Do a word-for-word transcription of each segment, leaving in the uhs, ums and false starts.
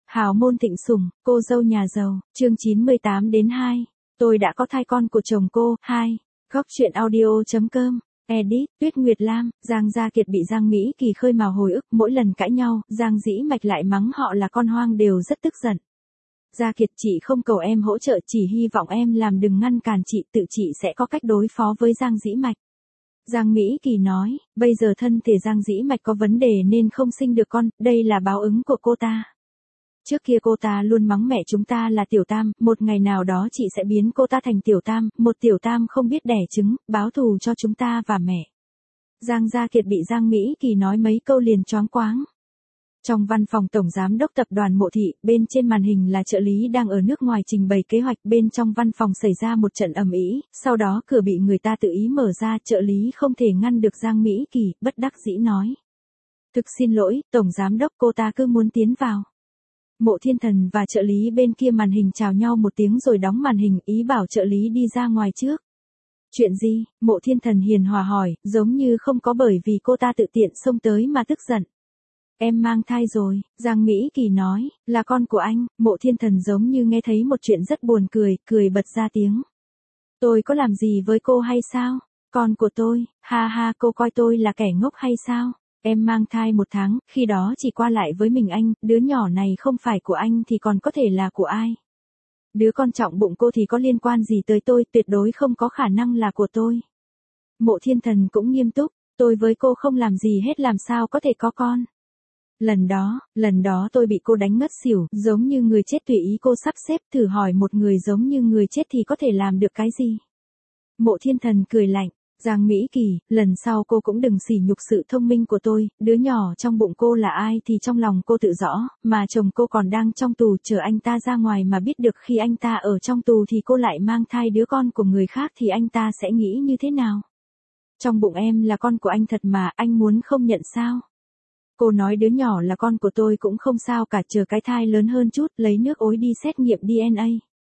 Hào môn thịnh sủng, cô dâu nhà giàu, chương chín mươi tám đến hai. Tôi đã có thai con của chồng cô, hai. Góc truyện audio.com. Edit, Tuyết Nguyệt Lam, Giang Gia Kiệt bị Giang Mỹ Kỳ khơi mào hồi ức, mỗi lần cãi nhau, Giang Dĩ Mạch lại mắng họ là con hoang đều rất tức giận. Gia Kiệt, chị không cầu em hỗ trợ, chỉ hy vọng em làm đừng ngăn cản chị, tự chị sẽ có cách đối phó với Giang Dĩ Mạch. Giang Mỹ Kỳ nói, bây giờ thân thể Giang Dĩ Mạch có vấn đề nên không sinh được con, đây là báo ứng của cô ta. Trước kia cô ta luôn mắng mẹ chúng ta là tiểu tam, một ngày nào đó chị sẽ biến cô ta thành tiểu tam, một tiểu tam không biết đẻ trứng, báo thù cho chúng ta và mẹ. Giang Gia Kiệt bị Giang Mỹ Kỳ nói mấy câu liền choáng quáng. Trong văn phòng tổng giám đốc tập đoàn Mộ Thị, bên trên màn hình là trợ lý đang ở nước ngoài trình bày kế hoạch, bên trong văn phòng xảy ra một trận ầm ĩ, sau đó cửa bị người ta tự ý mở ra, trợ lý không thể ngăn được Giang Mỹ Kỳ, bất đắc dĩ nói. Thực xin lỗi, tổng giám đốc, cô ta cứ muốn tiến vào. Mộ Thiên Thần và trợ lý bên kia màn hình chào nhau một tiếng rồi đóng màn hình, ý bảo trợ lý đi ra ngoài trước. Chuyện gì? Mộ Thiên Thần hiền hòa hỏi, giống như không có bởi vì cô ta tự tiện xông tới mà tức giận. Em mang thai rồi, Giang Mỹ Kỳ nói, là con của anh. Mộ Thiên Thần giống như nghe thấy một chuyện rất buồn cười, cười bật ra tiếng. Tôi có làm gì với cô hay sao? Con của tôi, ha ha, cô coi tôi là kẻ ngốc hay sao? Em mang thai một tháng, khi đó chỉ qua lại với mình anh, đứa nhỏ này không phải của anh thì còn có thể là của ai? Đứa con trọng bụng cô thì có liên quan gì tới tôi, tuyệt đối không có khả năng là của tôi. Mộ Thiên Thần cũng nghiêm túc, tôi với cô không làm gì hết, làm sao có thể có con? Lần đó, lần đó tôi bị cô đánh ngất xỉu, giống như người chết tùy ý cô sắp xếp, thử hỏi một người giống như người chết thì có thể làm được cái gì? Mộ Thiên Thần cười lạnh. Giang Mỹ Kỳ, lần sau cô cũng đừng sỉ nhục sự thông minh của tôi, đứa nhỏ trong bụng cô là ai thì trong lòng cô tự rõ, mà chồng cô còn đang trong tù, chờ anh ta ra ngoài mà biết được khi anh ta ở trong tù thì cô lại mang thai đứa con của người khác thì anh ta sẽ nghĩ như thế nào? Trong bụng em là con của anh thật mà, anh muốn không nhận sao? Cô nói đứa nhỏ là con của tôi cũng không sao cả, chờ cái thai lớn hơn chút, lấy nước ối đi xét nghiệm đê en a.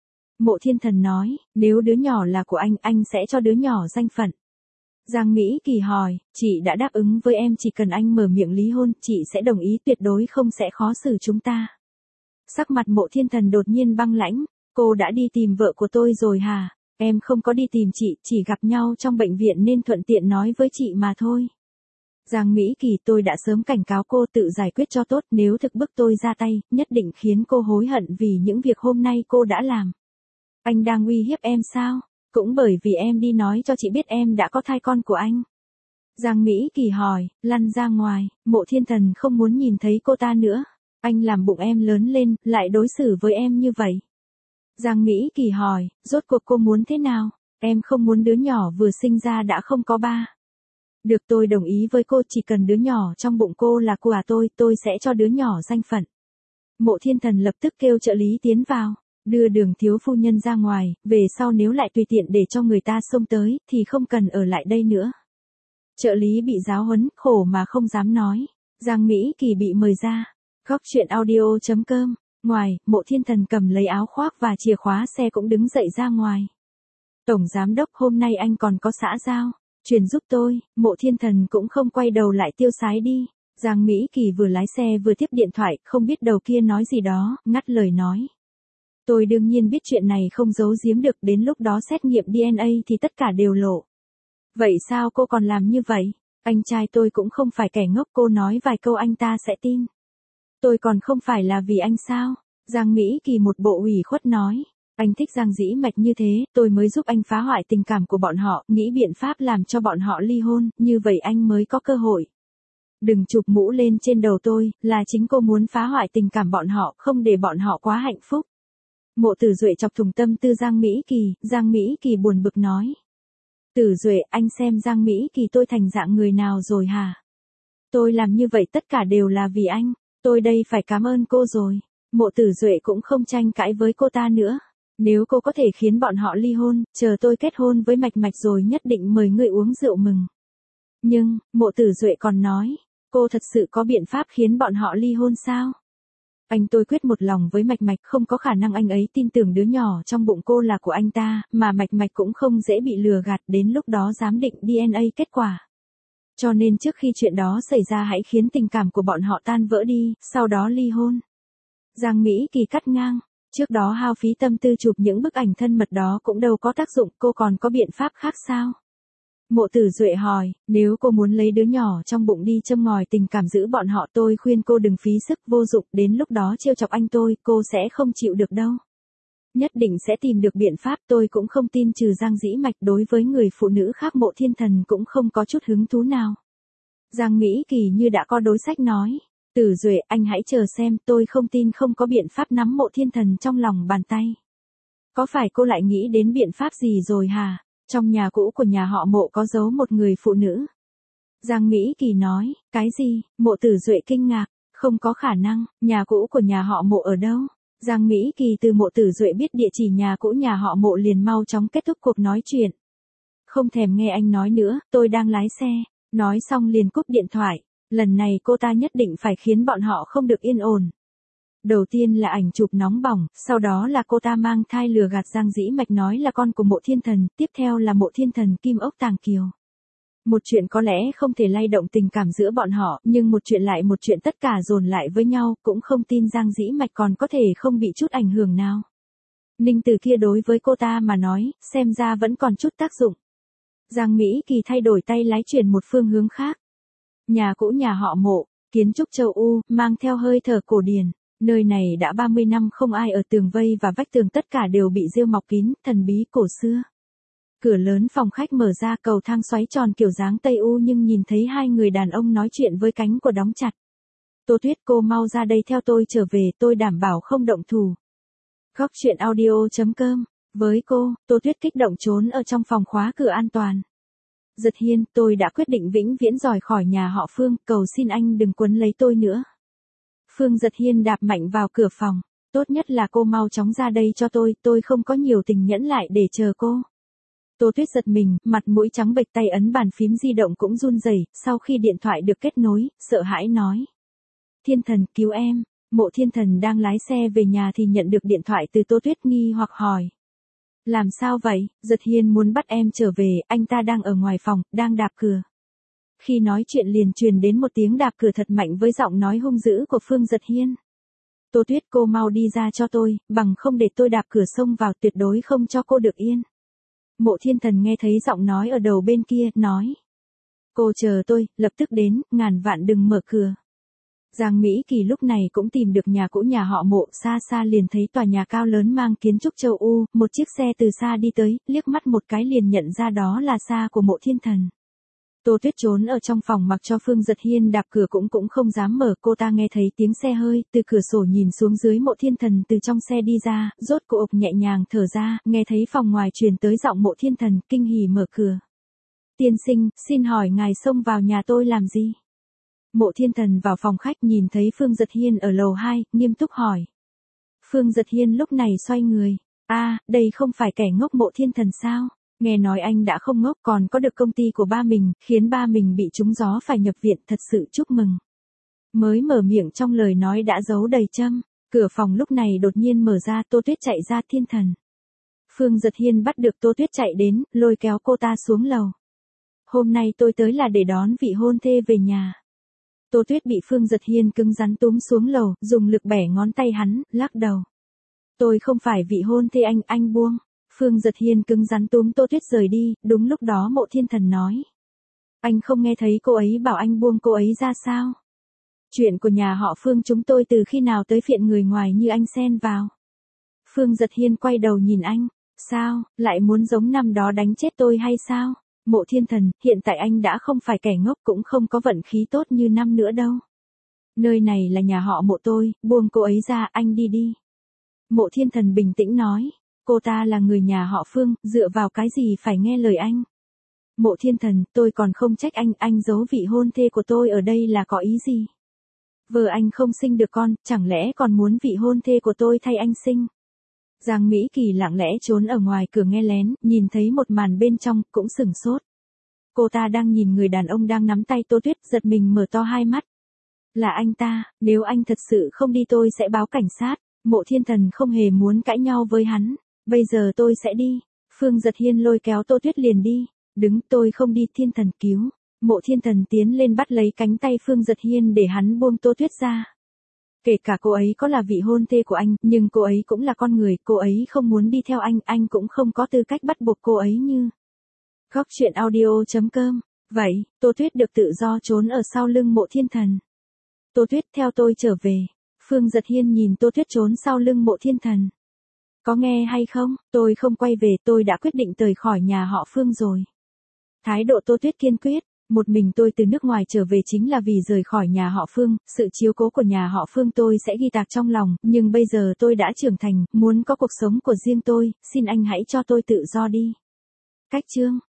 Mộ Thiên Thần nói, nếu đứa nhỏ là của anh, anh sẽ cho đứa nhỏ danh phận. Giang Mỹ Kỳ hỏi, chị đã đáp ứng với em, chỉ cần anh mở miệng lý hôn, chị sẽ đồng ý, tuyệt đối không sẽ khó xử chúng ta. Sắc mặt Mộ Thiên Thần đột nhiên băng lãnh, cô đã đi tìm vợ của tôi rồi hả? Em không có đi tìm chị, chỉ gặp nhau trong bệnh viện nên thuận tiện nói với chị mà thôi. Giang Mỹ Kỳ, tôi đã sớm cảnh cáo cô tự giải quyết cho tốt, nếu thực bức tôi ra tay, nhất định khiến cô hối hận vì những việc hôm nay cô đã làm. Anh đang uy hiếp em sao? Cũng bởi vì em đi nói cho chị biết em đã có thai con của anh. Giang Mỹ Kỳ hỏi, lăn ra ngoài. Mộ Thiên Thần không muốn nhìn thấy cô ta nữa. Anh làm bụng em lớn lên, lại đối xử với em như vậy. Giang Mỹ Kỳ hỏi, rốt cuộc cô muốn thế nào? Em không muốn đứa nhỏ vừa sinh ra đã không có ba. Được, tôi đồng ý với cô, chỉ cần đứa nhỏ trong bụng cô là của tôi, tôi sẽ cho đứa nhỏ danh phận. Mộ Thiên Thần lập tức kêu trợ lý tiến vào. Đưa Đường thiếu phu nhân ra ngoài, về sau nếu lại tùy tiện để cho người ta xông tới, thì không cần ở lại đây nữa. Trợ lý bị giáo huấn, khổ mà không dám nói. Giang Mỹ Kỳ bị mời ra. Góc truyện audio.com. Ngoài, Mộ Thiên Thần cầm lấy áo khoác và chìa khóa xe cũng đứng dậy ra ngoài. Tổng giám đốc, hôm nay anh còn có xã giao, truyền giúp tôi. Mộ Thiên Thần cũng không quay đầu lại tiêu sái đi. Giang Mỹ Kỳ vừa lái xe vừa tiếp điện thoại, không biết đầu kia nói gì đó, ngắt lời nói. Tôi đương nhiên biết chuyện này không giấu giếm được, đến lúc đó xét nghiệm đê en a thì tất cả đều lộ. Vậy sao cô còn làm như vậy? Anh trai tôi cũng không phải kẻ ngốc, cô nói vài câu anh ta sẽ tin. Tôi còn không phải là vì anh sao? Giang Mỹ Kỳ một bộ ủy khuất nói. Anh thích Giang Dĩ Mạch như thế, tôi mới giúp anh phá hoại tình cảm của bọn họ, nghĩ biện pháp làm cho bọn họ ly hôn, như vậy anh mới có cơ hội. Đừng chụp mũ lên trên đầu tôi, là chính cô muốn phá hoại tình cảm bọn họ, không để bọn họ quá hạnh phúc. Mộ Tử Duệ chọc thủng tâm tư Giang Mỹ Kỳ, Giang Mỹ Kỳ buồn bực nói. Tử Duệ, anh xem Giang Mỹ Kỳ tôi thành dạng người nào rồi hả? Tôi làm như vậy tất cả đều là vì anh, tôi đây phải cảm ơn cô rồi. Mộ Tử Duệ cũng không tranh cãi với cô ta nữa. Nếu cô có thể khiến bọn họ ly hôn, chờ tôi kết hôn với Mạch Mạch rồi nhất định mời người uống rượu mừng. Nhưng, Mộ Tử Duệ còn nói, cô thật sự có biện pháp khiến bọn họ ly hôn sao? Anh tôi quyết một lòng với Mạch Mạch, không có khả năng anh ấy tin tưởng đứa nhỏ trong bụng cô là của anh ta, mà Mạch Mạch cũng không dễ bị lừa gạt, đến lúc đó giám định đê en a kết quả. Cho nên trước khi chuyện đó xảy ra hãy khiến tình cảm của bọn họ tan vỡ đi, sau đó ly hôn. Giang Mỹ Kỳ cắt ngang. Trước đó hao phí tâm tư chụp những bức ảnh thân mật đó cũng đâu có tác dụng, cô còn có biện pháp khác sao? Mộ Tử Duệ hỏi, nếu cô muốn lấy đứa nhỏ trong bụng đi châm ngòi tình cảm giữ bọn họ, tôi khuyên cô đừng phí sức vô dụng, đến lúc đó trêu chọc anh tôi, cô sẽ không chịu được đâu. Nhất định sẽ tìm được biện pháp, tôi cũng không tin trừ Giang Dĩ Mạch đối với người phụ nữ khác Mộ Thiên Thần cũng không có chút hứng thú nào. Giang Mỹ Kỳ như đã có đối sách nói, Tử Duệ anh hãy chờ xem, tôi không tin không có biện pháp nắm Mộ Thiên Thần trong lòng bàn tay. Có phải cô lại nghĩ đến biện pháp gì rồi hả? Trong nhà cũ của nhà họ Mộ có giấu một người phụ nữ. Giang Mỹ Kỳ nói, cái gì? Mộ Tử Duệ kinh ngạc, không có khả năng, nhà cũ của nhà họ Mộ ở đâu? Giang Mỹ Kỳ từ Mộ Tử Duệ biết địa chỉ nhà cũ nhà họ Mộ liền mau chóng kết thúc cuộc nói chuyện. Không thèm nghe anh nói nữa, tôi đang lái xe. Nói xong liền cúp điện thoại. Lần này cô ta nhất định phải khiến bọn họ không được yên ổn. Đầu tiên là ảnh chụp nóng bỏng, sau đó là cô ta mang thai lừa gạt Giang Dĩ Mạch nói là con của Mộ Thiên Thần, tiếp theo là Mộ Thiên Thần Kim Ốc Tàng Kiều. Một chuyện có lẽ không thể lay động tình cảm giữa bọn họ, nhưng một chuyện lại một chuyện tất cả dồn lại với nhau, cũng không tin Giang Dĩ Mạch còn có thể không bị chút ảnh hưởng nào. Ninh Từ kia đối với cô ta mà nói, xem ra vẫn còn chút tác dụng. Giang Mỹ Kỳ thay đổi tay lái chuyển một phương hướng khác. Nhà cũ nhà họ Mộ, kiến trúc châu U, mang theo hơi thở cổ điển. Nơi này đã ba mươi năm không ai ở, tường vây và vách tường tất cả đều bị rêu mọc kín, thần bí cổ xưa. Cửa lớn phòng khách mở ra, cầu thang xoáy tròn kiểu dáng Tây U, nhưng nhìn thấy hai người đàn ông nói chuyện với cánh của đóng chặt. Tô Tuyết, cô mau ra đây theo tôi trở về, tôi đảm bảo không động thủ. Góc truyện audio chấm com. Với cô, Tô Tuyết kích động trốn ở trong phòng khóa cửa an toàn. Giật Hiên, tôi đã quyết định vĩnh viễn rời khỏi nhà họ Phương, cầu xin anh đừng quấn lấy tôi nữa. Phương Giật Hiên đạp mạnh vào cửa phòng. Tốt nhất là cô mau chóng ra đây cho tôi, tôi không có nhiều tình nhẫn lại để chờ cô. Tô Tuyết giật mình, mặt mũi trắng bệch, tay ấn bàn phím di động cũng run rẩy. Sau khi điện thoại được kết nối, sợ hãi nói. Thiên Thần, cứu em. Mộ Thiên Thần đang lái xe về nhà thì nhận được điện thoại từ Tô Tuyết, nghi hoặc hỏi. Làm sao vậy? Giật Hiên muốn bắt em trở về, anh ta đang ở ngoài phòng, đang đạp cửa. Khi nói chuyện liền truyền đến một tiếng đạp cửa thật mạnh với giọng nói hung dữ của Phương Giật Hiên. Tô Tuyết, cô mau đi ra cho tôi, bằng không để tôi đạp cửa xông vào, tuyệt đối không cho cô được yên. Mộ Thiên Thần nghe thấy giọng nói ở đầu bên kia, nói. Cô chờ tôi, lập tức đến, ngàn vạn đừng mở cửa. Giang Mỹ Kỳ lúc này cũng tìm được nhà cũ nhà họ Mộ, xa xa liền thấy tòa nhà cao lớn mang kiến trúc châu U, một chiếc xe từ xa đi tới, liếc mắt một cái liền nhận ra đó là xa của Mộ Thiên Thần. Tô Tuyết trốn ở trong phòng mặc cho Phương Giật Hiên đạp cửa cũng cũng không dám mở, cô ta nghe thấy tiếng xe hơi, từ cửa sổ nhìn xuống dưới. Mộ Thiên Thần từ trong xe đi ra, rốt cuộc nhẹ nhàng thở ra, nghe thấy phòng ngoài truyền tới giọng Mộ Thiên Thần, kinh hỉ mở cửa. Tiên sinh, xin hỏi ngài xông vào nhà tôi làm gì? Mộ Thiên Thần vào phòng khách nhìn thấy Phương Giật Hiên ở lầu hai, nghiêm túc hỏi. Phương Giật Hiên lúc này xoay người. a à, đây không phải kẻ ngốc Mộ Thiên Thần sao? Nghe nói anh đã không ngốc, còn có được công ty của ba mình, khiến ba mình bị trúng gió phải nhập viện, thật sự chúc mừng. Mới mở miệng trong lời nói đã giấu đầy châm. Cửa phòng lúc này đột nhiên mở ra, Tô Tuyết chạy ra. Thiên Thần. Phương Giật Hiên bắt được Tô Tuyết chạy đến, lôi kéo cô ta xuống lầu. Hôm nay tôi tới là để đón vị hôn thê về nhà. Tô Tuyết bị Phương Giật Hiên cứng rắn túm xuống lầu, dùng lực bẻ ngón tay hắn, lắc đầu. Tôi không phải vị hôn thê anh, anh buông. Phương Giật Hiên cứng rắn túm Tô Tuyết rời đi, đúng lúc đó Mộ Thiên Thần nói. Anh không nghe thấy cô ấy bảo anh buông cô ấy ra sao? Chuyện của nhà họ Phương chúng tôi từ khi nào tới phiện người ngoài như anh xen vào? Phương Giật Hiên quay đầu nhìn anh. Sao, lại muốn giống năm đó đánh chết tôi hay sao? Mộ Thiên Thần, hiện tại anh đã không phải kẻ ngốc, cũng không có vận khí tốt như năm nữa đâu. Nơi này là nhà họ Mộ tôi, buông cô ấy ra, anh đi đi. Mộ Thiên Thần bình tĩnh nói. Cô ta là người nhà họ Phương, dựa vào cái gì phải nghe lời anh? Mộ Thiên Thần, tôi còn không trách anh, anh giấu vị hôn thê của tôi ở đây là có ý gì? Vợ anh không sinh được con, chẳng lẽ còn muốn vị hôn thê của tôi thay anh sinh? Giang Mỹ Kỳ lặng lẽ trốn ở ngoài cửa nghe lén, nhìn thấy một màn bên trong, cũng sửng sốt. Cô ta đang nhìn người đàn ông đang nắm tay Tô Tuyết, giật mình mở to hai mắt. Là anh ta, nếu anh thật sự không đi tôi sẽ báo cảnh sát. Mộ Thiên Thần không hề muốn cãi nhau với hắn. Bây giờ tôi sẽ đi. Phương Giật Hiên lôi kéo Tô Tuyết liền đi. Đứng, tôi không đi. Thiên Thần cứu. Mộ Thiên Thần tiến lên bắt lấy cánh tay Phương Giật Hiên để hắn buông Tô Tuyết ra. Kể cả cô ấy có là vị hôn thê của anh, nhưng cô ấy cũng là con người, cô ấy không muốn đi theo anh, anh cũng không có tư cách bắt buộc cô ấy như. Góc chuyện audio.com. Vậy, Tô Tuyết được tự do trốn ở sau lưng Mộ Thiên Thần. Tô Tuyết theo tôi trở về. Phương Giật Hiên nhìn Tô Tuyết trốn sau lưng Mộ Thiên Thần. Có nghe hay không, tôi không quay về, tôi đã quyết định rời khỏi nhà họ Phương rồi. Thái độ Tô Tuyết kiên quyết. Một mình tôi từ nước ngoài trở về chính là vì rời khỏi nhà họ Phương, sự chiếu cố của nhà họ Phương tôi sẽ ghi tạc trong lòng, nhưng bây giờ tôi đã trưởng thành, muốn có cuộc sống của riêng tôi, xin anh hãy cho tôi tự do đi. Cách chương